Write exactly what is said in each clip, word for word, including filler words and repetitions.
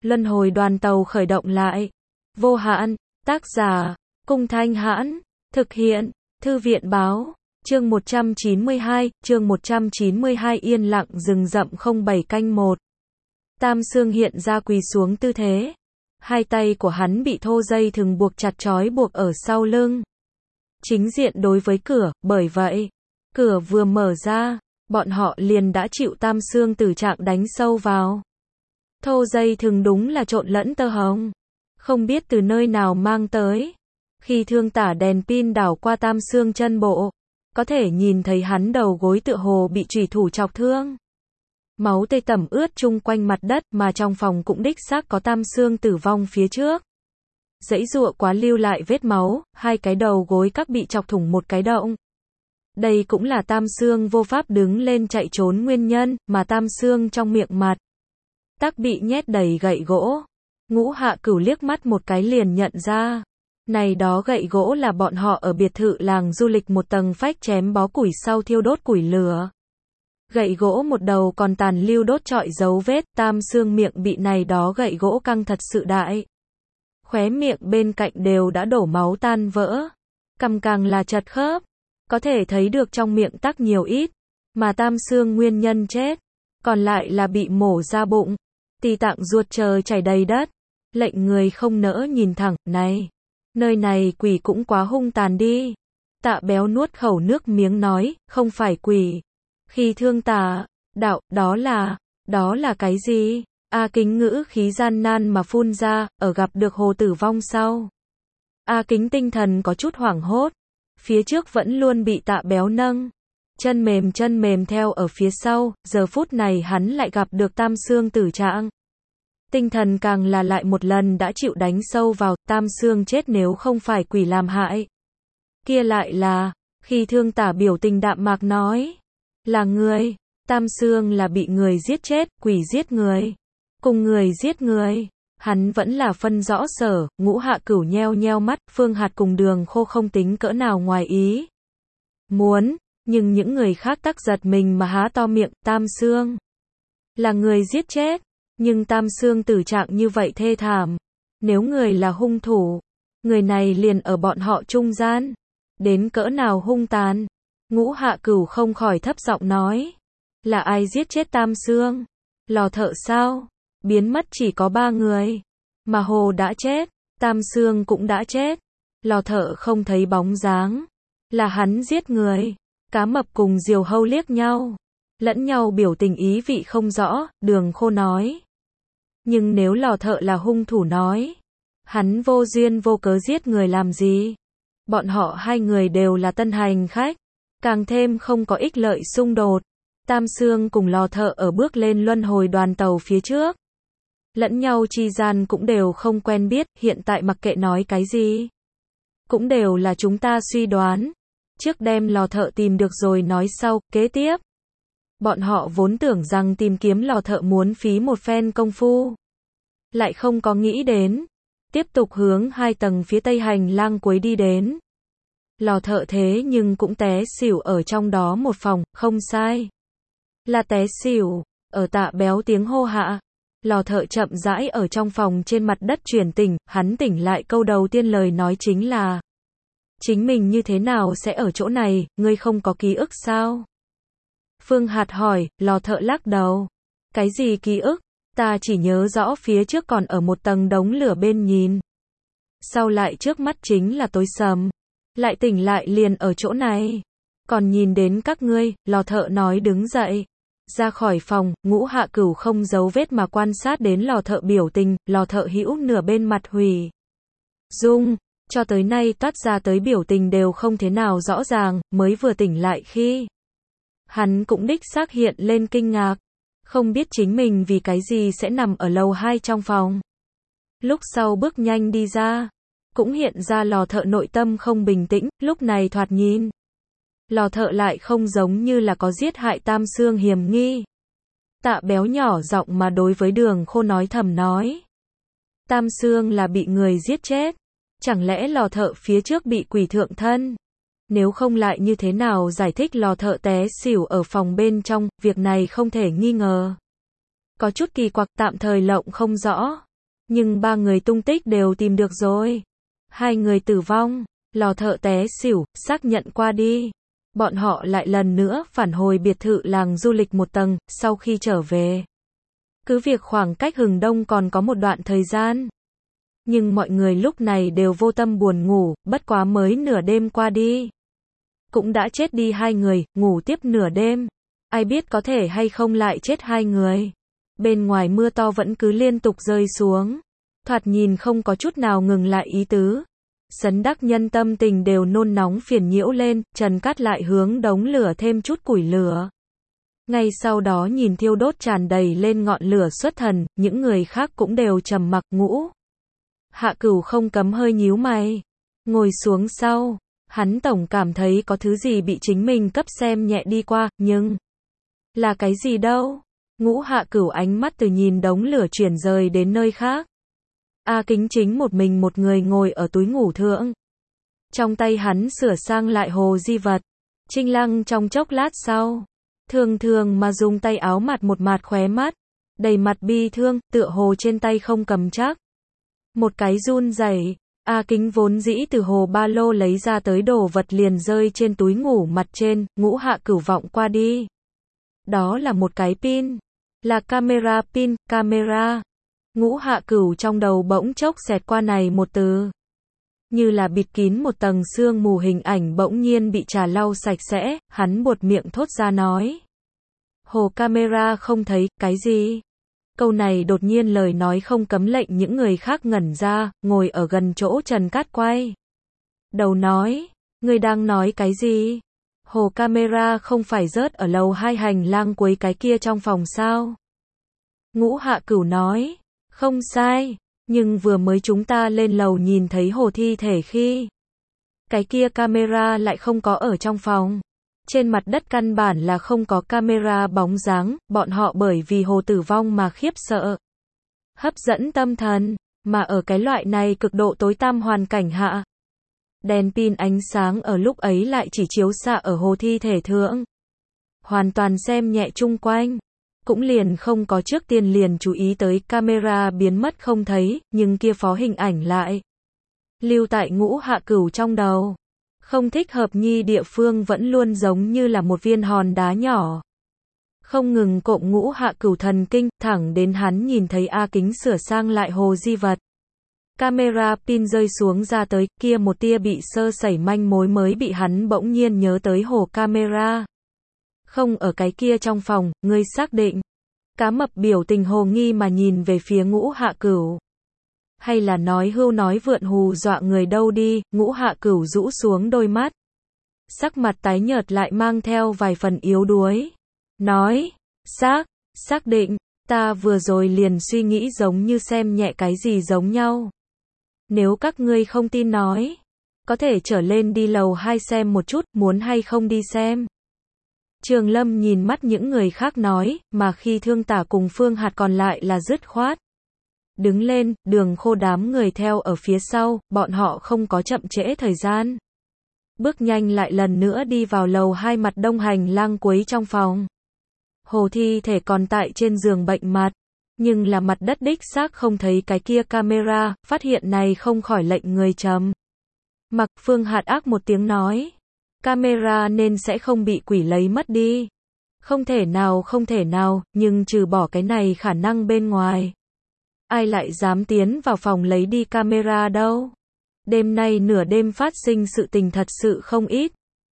Luân hồi đoàn tàu khởi động lại. Vô hạn, tác giả, Cung Thanh Hãn, thực hiện, Thư viện báo, chương một trăm chín mươi hai, chương một trăm chín mươi hai yên lặng rừng rậm không bảy canh một. Tam Xương hiện ra quỳ xuống tư thế. Hai tay của hắn bị thô dây thừng buộc chặt trói buộc ở sau lưng. Chính diện đối với cửa, bởi vậy, cửa vừa mở ra, bọn họ liền đã chịu Tam Xương tử trạng đánh sâu vào. Thô dây thừng đúng là trộn lẫn tơ hồng. Không biết từ nơi nào mang tới. Khi thương tả đèn pin đảo qua Tam Xương chân bộ, có thể nhìn thấy hắn đầu gối tựa hồ bị chủy thủ chọc thương. Máu tươi tẩm ướt chung quanh mặt đất mà trong phòng cũng đích xác có Tam Xương tử vong phía trước. Dãy giụa quá lưu lại vết máu, hai cái đầu gối các bị chọc thủng một cái động. Đây cũng là Tam Xương vô pháp đứng lên chạy trốn nguyên nhân, mà Tam Xương trong miệng mặt tắc bị nhét đầy gậy gỗ. Ngũ Hạ Cửu liếc mắt một cái liền nhận ra. Này đó gậy gỗ là bọn họ ở biệt thự làng du lịch một tầng phách chém bó củi sau thiêu đốt củi lửa. Gậy gỗ một đầu còn tàn lưu đốt trọi dấu vết, Tam Xương miệng bị này đó gậy gỗ căng thật sự đại. Khóe miệng bên cạnh đều đã đổ máu tan vỡ. Cằm càng là chật khớp. Có thể thấy được trong miệng tắc nhiều ít. Mà Tam Xương nguyên nhân chết. Còn lại là bị mổ ra bụng. Tỳ tạng ruột trời chảy đầy đất. Lệnh người không nỡ nhìn thẳng, này. Nơi này quỷ cũng quá hung tàn đi. Tạ Béo nuốt khẩu nước miếng nói, không phải quỷ. Khi thương tả, đạo, đó là, đó là cái gì? A Kính ngữ khí gian nan mà phun ra, ở gặp được Hồ tử vong sau. A Kính tinh thần có chút hoảng hốt. Phía trước vẫn luôn bị Tạ Béo nâng. Chân mềm chân mềm theo ở phía sau, giờ phút này hắn lại gặp được Tam Xương tử trạng. Tinh thần càng là lại một lần đã chịu đánh sâu vào, Tam Xương chết nếu không phải quỷ làm hại. Kia lại là, khi thương tả biểu tình đạm mạc nói. Là người, Tam Xương là bị người giết chết, quỷ giết người. Cùng người giết người. Hắn vẫn là phân rõ sở, Ngũ Hạ Cửu nheo nheo mắt, Phương Hạt cùng Đường Khô không tính cỡ nào ngoài ý. Muốn, nhưng những người khác tắc giật mình mà há to miệng, Tam Xương là người giết chết. Nhưng Tam Xương tử trạng như vậy thê thảm. Nếu người là hung thủ, người này liền ở bọn họ trung gian. Đến cỡ nào hung tàn? Ngũ Hạ Cửu không khỏi thấp giọng nói. Là ai giết chết Tam Xương? Lò thợ sao? Biến mất chỉ có ba người. Mà Hồ đã chết, Tam Xương cũng đã chết. Lò thợ không thấy bóng dáng. Là hắn giết người. Cá Mập cùng Diều Hâu liếc nhau. Lẫn nhau biểu tình ý vị không rõ, Đường Khô nói. Nhưng nếu lò thợ là hung thủ nói. Hắn vô duyên vô cớ giết người làm gì? Bọn họ hai người đều là tân hành khách. Càng thêm không có ích lợi xung đột. Tam Xương cùng lò thợ ở bước lên luân hồi đoàn tàu phía trước. Lẫn nhau chi gian cũng đều không quen biết, hiện tại mặc kệ nói cái gì. Cũng đều là chúng ta suy đoán. Trước đem lò thợ tìm được rồi nói sau, kế tiếp. Bọn họ vốn tưởng rằng tìm kiếm lò thợ muốn phí một phen công phu. Lại không có nghĩ đến. Tiếp tục hướng hai tầng phía tây hành lang cuối đi đến. Lò thợ thế nhưng cũng té xỉu ở trong đó một phòng, không sai. Là té xỉu, ở Tạ Béo tiếng hô hạ. Lò thợ chậm rãi ở trong phòng trên mặt đất chuyển tỉnh, hắn tỉnh lại câu đầu tiên lời nói chính là. Chính mình như thế nào sẽ ở chỗ này, ngươi không có ký ức sao? Phương Hạt hỏi, lò thợ lắc đầu. Cái gì ký ức? Ta chỉ nhớ rõ phía trước còn ở một tầng đống lửa bên nhìn. Sau lại trước mắt chính là tối sầm. Lại tỉnh lại liền ở chỗ này. Còn nhìn đến các ngươi, lò thợ nói đứng dậy. Ra khỏi phòng, Ngũ Hạ Cửu không giấu vết mà quan sát đến lò thợ biểu tình, lò thợ hữu nửa bên mặt hủy. Dung, cho tới nay toát ra tới biểu tình đều không thế nào rõ ràng, mới vừa tỉnh lại khi. Hắn cũng đích xác hiện lên kinh ngạc. Không biết chính mình vì cái gì sẽ nằm ở lầu hai trong phòng. Lúc sau bước nhanh đi ra. Cũng hiện ra lò thợ nội tâm không bình tĩnh, lúc này thoạt nhìn. Lò thợ lại không giống như là có giết hại Tam Xương hiểm nghi. Tạ Béo nhỏ giọng mà đối với Đường Khô nói thầm nói. Tam Xương là bị người giết chết. Chẳng lẽ lò thợ phía trước bị quỷ thượng thân? Nếu không lại như thế nào giải thích lò thợ té xỉu ở phòng bên trong, việc này không thể nghi ngờ. Có chút kỳ quặc tạm thời lộng không rõ. Nhưng ba người tung tích đều tìm được rồi. Hai người tử vong, lò thợ té xỉu, xác nhận qua đi. Bọn họ lại lần nữa phản hồi biệt thự làng du lịch một tầng, sau khi trở về. Cứ việc khoảng cách hừng đông còn có một đoạn thời gian. Nhưng mọi người lúc này đều vô tâm buồn ngủ, bất quá mới nửa đêm qua đi. Cũng đã chết đi hai người, ngủ tiếp nửa đêm. Ai biết có thể hay không lại chết hai người. Bên ngoài mưa to vẫn cứ liên tục rơi xuống. Thoạt nhìn không có chút nào ngừng lại ý tứ. Sấn đắc nhân tâm tình đều nôn nóng phiền nhiễu lên, Trần Cát lại hướng đống lửa thêm chút củi lửa. Ngay sau đó nhìn thiêu đốt tràn đầy lên ngọn lửa xuất thần, những người khác cũng đều trầm mặc. Ngũ Hạ Cửu không cấm hơi nhíu mày. Ngồi xuống sau, hắn tổng cảm thấy có thứ gì bị chính mình cấp xem nhẹ đi qua, nhưng là cái gì đâu? Ngũ Hạ Cửu ánh mắt từ nhìn đống lửa chuyển rời đến nơi khác. A Kính chính một mình một người ngồi ở túi ngủ thượng. Trong tay hắn sửa sang lại hồ di vật. Trinh Lăng trong chốc lát sau, thường thường mà dùng tay áo mặt một mạt khóe mắt, đầy mặt bi thương, tựa hồ trên tay không cầm chắc. Một cái run rẩy, A Kính vốn dĩ từ hồ ba lô lấy ra tới đồ vật liền rơi trên túi ngủ mặt trên, Ngũ Hạ Cửu vọng qua đi. Đó là một cái pin, là camera pin, camera. Ngũ Hạ Cửu trong đầu bỗng chốc xẹt qua này một từ. Như là bịt kín một tầng sương mù, hình ảnh bỗng nhiên bị trà lau sạch sẽ, hắn buột miệng thốt ra nói. Hồ camera không thấy, cái gì? Câu này đột nhiên lời nói không cấm lệnh những người khác ngẩn ra, ngồi ở gần chỗ Trần Cát quay đầu nói, ngươi đang nói cái gì? Hồ camera không phải rớt ở lầu hai hành lang cuối cái kia trong phòng sao? Ngũ Hạ Cửu nói, không sai, nhưng vừa mới chúng ta lên lầu nhìn thấy hồ thi thể khi cái kia camera lại không có ở trong phòng. Trên mặt đất căn bản là không có camera bóng dáng, bọn họ bởi vì hồ tử vong mà khiếp sợ. Hấp dẫn tâm thần, mà ở cái loại này cực độ tối tăm hoàn cảnh hạ. Đèn pin ánh sáng ở lúc ấy lại chỉ chiếu xạ ở hồ thi thể thượng. Hoàn toàn xem nhẹ chung quanh. Cũng liền không có trước tiên liền chú ý tới camera biến mất không thấy, nhưng kia phó hình ảnh lại lưu tại Ngũ Hạ Cửu trong đầu. Không thích hợp nhi địa phương vẫn luôn giống như là một viên hòn đá nhỏ. Không ngừng cộm Ngũ Hạ Cửu thần kinh, thẳng đến hắn nhìn thấy A Kính sửa sang lại hồ di vật. Camera pin rơi xuống ra tới, kia một tia bị sơ sẩy manh mối mới bị hắn bỗng nhiên nhớ tới hồ camera. Không ở cái kia trong phòng, ngươi xác định. Cá mập biểu tình hồ nghi mà nhìn về phía Ngũ Hạ Cửu. Hay là nói hưu nói vượn hù dọa người đâu đi? Ngũ Hạ Cửu rũ xuống đôi mắt. Sắc mặt tái nhợt lại mang theo vài phần yếu đuối. Nói, xác, xác định, ta vừa rồi liền suy nghĩ giống như xem nhẹ cái gì giống nhau. Nếu các ngươi không tin nói, có thể trở lên đi lầu hai xem một chút, muốn hay không đi xem. Trường Lâm nhìn mắt những người khác nói, mà khi Thương Tả cùng Phương Hạt còn lại là dứt khoát. Đứng lên, Đường Khô đám người theo ở phía sau, bọn họ không có chậm trễ thời gian. Bước nhanh lại lần nữa đi vào lầu hai mặt đông hành lang cuối trong phòng. Hồ thi thể còn tại trên giường bệnh mặt, nhưng là mặt đất đích xác không thấy cái kia camera, phát hiện này không khỏi lệnh người trầm mặc. Phương Hạt ác một tiếng nói, camera nên sẽ không bị quỷ lấy mất đi. Không thể nào không thể nào, nhưng trừ bỏ cái này khả năng bên ngoài. Ai lại dám tiến vào phòng lấy đi camera đâu? Đêm nay nửa đêm phát sinh sự tình thật sự không ít.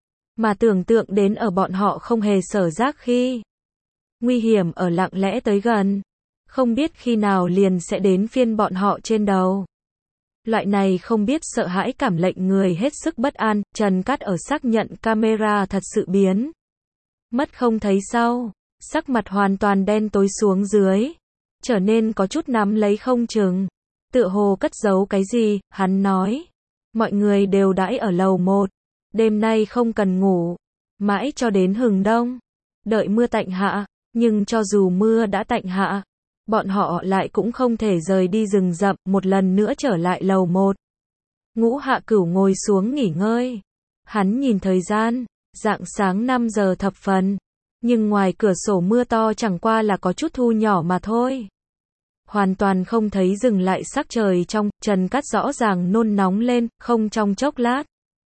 Mà tưởng tượng đến ở bọn họ không hề sở giác khi nguy hiểm ở lặng lẽ tới gần. Không biết khi nào liền sẽ đến phiên bọn họ trên đầu. Loại này không biết sợ hãi cảm lệnh người hết sức bất an. Trần Cát ở xác nhận camera thật sự biến mất không thấy sau, sắc mặt hoàn toàn đen tối xuống dưới, trở nên có chút nắm lấy không chừng, tựa hồ cất giấu cái gì. Hắn nói, mọi người đều đãi ở lầu một, đêm nay không cần ngủ, mãi cho đến hừng đông, đợi mưa tạnh hạ. Nhưng cho dù mưa đã tạnh hạ, bọn họ lại cũng không thể rời đi rừng rậm, một lần nữa trở lại lầu một. Ngũ Hạ Cửu ngồi xuống nghỉ ngơi. Hắn nhìn thời gian, rạng sáng năm giờ thập phần, nhưng ngoài cửa sổ mưa to chẳng qua là có chút thu nhỏ mà thôi. hoàn toàn không thấy dừng lại sắc trời trong, Trần Cát rõ ràng nôn nóng lên, không trong chốc lát.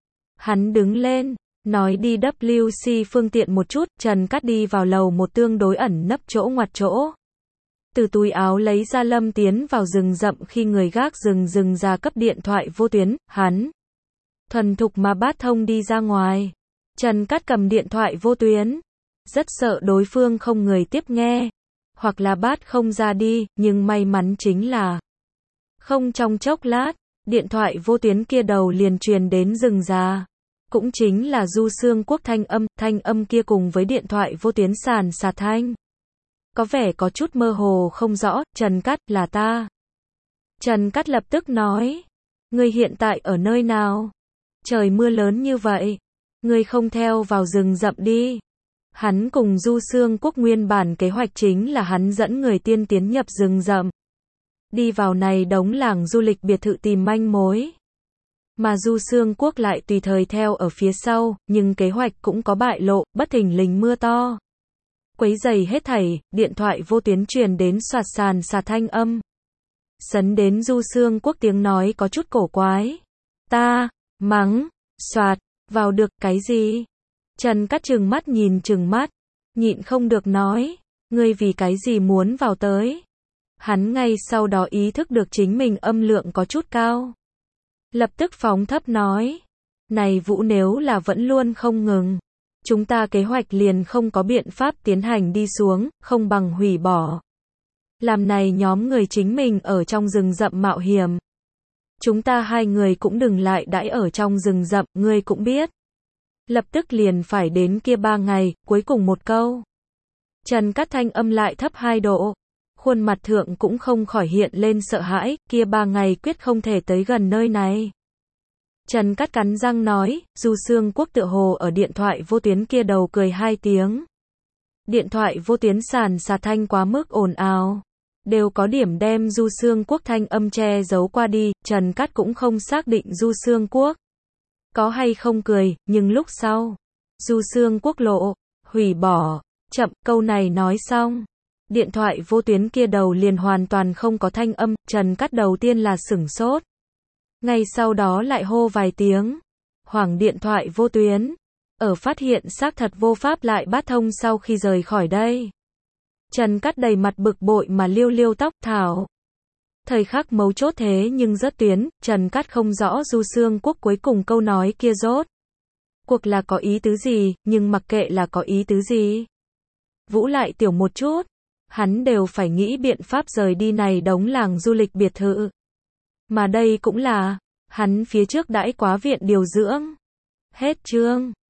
Hắn đứng lên, nói đi W C phương tiện một chút, Trần Cát đi vào lầu một tương đối ẩn nấp chỗ ngoặt chỗ. Từ túi áo lấy ra Lâm tiến vào rừng rậm khi người gác rừng rừng ra cấp điện thoại vô tuyến, hắn thuần thục mà bát thông đi ra ngoài. Trần Cát cầm điện thoại vô tuyến, rất sợ đối phương không người tiếp nghe, hoặc là bát không ra đi, nhưng may mắn chính là không trong chốc lát, điện thoại vô tuyến kia đầu liền truyền đến rừng già. Cũng chính là Du Xương Quốc thanh âm, thanh âm kia cùng với điện thoại vô tuyến sàn sạt thanh. Có vẻ có chút mơ hồ không rõ, Trần Cát, là ta. Trần Cát lập tức nói, ngươi hiện tại ở nơi nào? Trời mưa lớn như vậy, ngươi không theo vào rừng rậm đi. Hắn cùng Du Xương Quốc nguyên bản kế hoạch chính là hắn dẫn người tiên tiến nhập rừng rậm. Đi vào này đống làng du lịch biệt thự tìm manh mối. Mà Du Xương Quốc lại tùy thời theo ở phía sau, nhưng kế hoạch cũng có bại lộ, bất thình lình mưa to. Quấy giày hết thảy, điện thoại vô tuyến truyền đến soạt sàn sạt thanh âm. Sấn đến Du Xương Quốc tiếng nói có chút cổ quái. Ta, mắng, soạt, vào được cái gì? Trần Cát trừng mắt nhìn trừng mắt, nhịn không được nói, ngươi vì cái gì muốn vào tới? Hắn ngay sau đó ý thức được chính mình âm lượng có chút cao. Lập tức phóng thấp nói, này Vũ nếu là vẫn luôn không ngừng, chúng ta kế hoạch liền không có biện pháp tiến hành đi xuống, không bằng hủy bỏ. Làm này nhóm người chính mình ở trong rừng rậm mạo hiểm. Chúng ta hai người cũng đừng lại đãi ở trong rừng rậm, ngươi cũng biết. Lập tức liền phải đến kia ba ngày, cuối cùng một câu. Trần Cát thanh âm lại thấp hai độ. Khuôn mặt thượng cũng không khỏi hiện lên sợ hãi, kia ba ngày quyết không thể tới gần nơi này. Trần Cát cắn răng nói, Du Xương Quốc tựa hồ ở điện thoại vô tuyến kia đầu cười hai tiếng. Điện thoại vô tuyến sàn sạt thanh quá mức ồn ào. Đều có điểm đem Du Xương Quốc thanh âm che giấu qua đi, Trần Cát cũng không xác định Du Xương Quốc có hay không cười, nhưng lúc sau, Du Xương Quốc lộ, hủy bỏ, chậm, câu này nói xong. Điện thoại vô tuyến kia đầu liền hoàn toàn không có thanh âm, Trần Cát đầu tiên là sửng sốt. Ngay sau đó lại hô vài tiếng. Hoảng điện thoại vô tuyến. Ở phát hiện xác thật vô pháp lại bắt thông sau khi rời khỏi đây. Trần Cát đầy mặt bực bội mà liêu liêu tóc thảo. Thời khắc mấu chốt thế nhưng rớt tuyến, Trần Cát không rõ Du Xương Quốc cuối cùng câu nói kia rốt cuộc là có ý tứ gì, nhưng mặc kệ là có ý tứ gì. Vũ lại tiểu một chút. Hắn đều phải nghĩ biện pháp rời đi này đống làng du lịch biệt thự. Mà đây cũng là, hắn phía trước đãi quá viện điều dưỡng. Hết chương.